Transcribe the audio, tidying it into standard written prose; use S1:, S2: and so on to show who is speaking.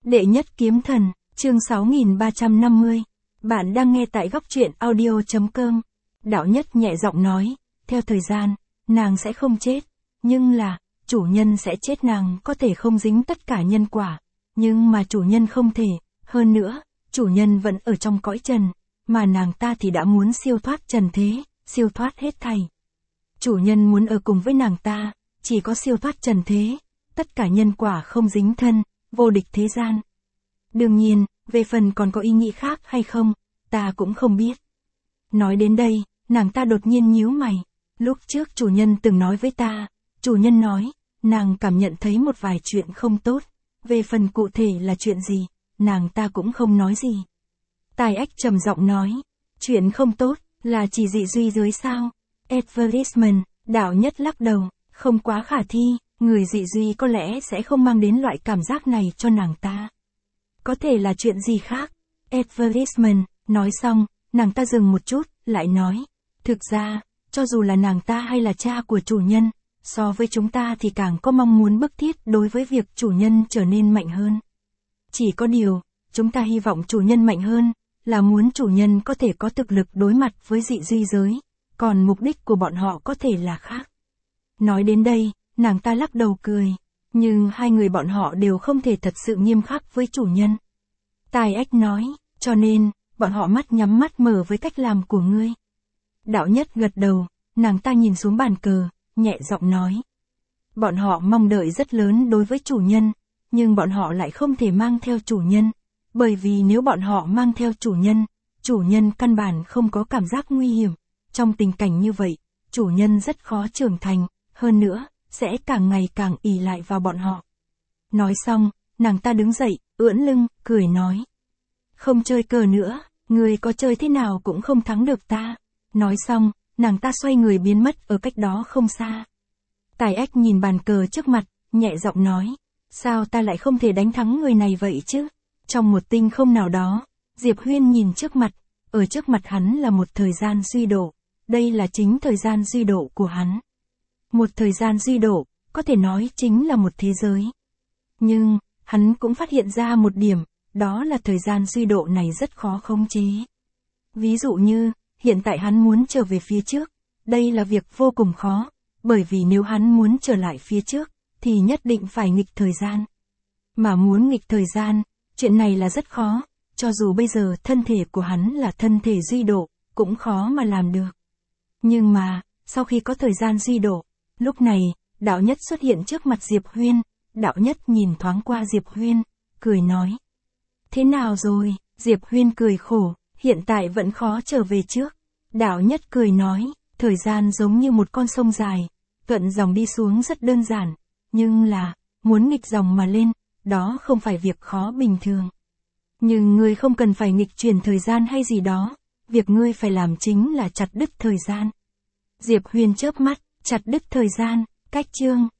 S1: Đệ nhất kiếm thần, chương 6350. Bạn đang nghe tại góc truyện audio.com. Đạo Nhất nhẹ giọng nói, theo thời gian, nàng sẽ không chết. Nhưng là, chủ nhân sẽ chết, nàng có thể không dính tất cả nhân quả. Nhưng mà chủ nhân không thể, hơn nữa, chủ nhân vẫn ở trong cõi trần. Mà nàng ta thì đã muốn siêu thoát trần thế, siêu thoát hết thảy. Chủ nhân muốn ở cùng với nàng ta, chỉ có siêu thoát trần thế. Tất cả nhân quả không dính thân, vô địch thế gian. Đương nhiên, về phần còn có ý nghĩ khác hay không, ta cũng không biết. Nói đến đây, nàng ta đột nhiên nhíu mày. Lúc trước chủ nhân từng nói với ta, chủ nhân nói, nàng cảm nhận thấy một vài chuyện không tốt. Về phần cụ thể là chuyện gì, nàng ta cũng không nói gì. Tài Ách trầm giọng nói, chuyện không tốt, là chỉ dị duy giới sao? Advertisement, Đạo Nhất lắc đầu, không quá khả thi, người dị duy có lẽ sẽ không mang đến loại cảm giác này cho nàng ta. Có thể là chuyện gì khác? Advertisement, nói xong, nàng ta dừng một chút, lại nói, thực ra, cho dù là nàng ta hay là cha của chủ nhân, so với chúng ta thì càng có mong muốn bức thiết đối với việc chủ nhân trở nên mạnh hơn. Chỉ có điều, chúng ta hy vọng chủ nhân mạnh hơn, là muốn chủ nhân có thể có thực lực đối mặt với dị duy giới, còn mục đích của bọn họ có thể là khác. Nói đến đây, nàng ta lắc đầu cười, nhưng hai người bọn họ đều không thể thật sự nghiêm khắc với chủ nhân. Tài Ách nói, cho nên, bọn họ mắt nhắm mắt mở với cách làm của ngươi. Đạo Nhất gật đầu, nàng ta nhìn xuống bàn cờ, nhẹ giọng nói. Bọn họ mong đợi rất lớn đối với chủ nhân, nhưng bọn họ lại không thể mang theo chủ nhân, bởi vì nếu bọn họ mang theo chủ nhân căn bản không có cảm giác nguy hiểm. Trong tình cảnh như vậy, chủ nhân rất khó trưởng thành, hơn nữa, sẽ càng ngày càng ỷ lại vào bọn họ. Nói xong, nàng ta đứng dậy, ưỡn lưng, cười nói. Không chơi cờ nữa, người có chơi thế nào cũng không thắng được ta. Nói xong, nàng ta xoay người biến mất ở cách đó không xa. Tài Ách nhìn bàn cờ trước mặt, nhẹ giọng nói. Sao ta lại không thể đánh thắng người này vậy chứ? Trong một tinh không nào đó, Diệp Huyên nhìn trước mặt, ở trước mặt hắn là một thời gian duy độ. Đây là chính thời gian duy độ của hắn. Một thời gian duy độ, có thể nói chính là một thế giới. Nhưng, hắn cũng phát hiện ra một điểm, đó là thời gian duy độ này rất khó khống chế. Ví dụ như, hiện tại hắn muốn trở về phía trước, đây là việc vô cùng khó, bởi vì nếu hắn muốn trở lại phía trước, thì nhất định phải nghịch thời gian. Mà muốn nghịch thời gian, chuyện này là rất khó, cho dù bây giờ thân thể của hắn là thân thể duy độ, cũng khó mà làm được. Nhưng mà, sau khi có thời gian duy độ, lúc này, Đạo Nhất xuất hiện trước mặt Diệp Huyên, Đạo Nhất nhìn thoáng qua Diệp Huyên, cười nói. Thế nào rồi? Diệp Huyên cười khổ, hiện tại vẫn khó trở về trước. Đạo Nhất cười nói, thời gian giống như một con sông dài, thuận dòng đi xuống rất đơn giản, nhưng là, muốn nghịch dòng mà lên, đó không phải việc khó bình thường. Nhưng ngươi không cần phải nghịch chuyển thời gian hay gì đó, việc ngươi phải làm chính là chặt đứt thời gian. Diệp Huyên chớp mắt, chặt đứt thời gian, cách chương.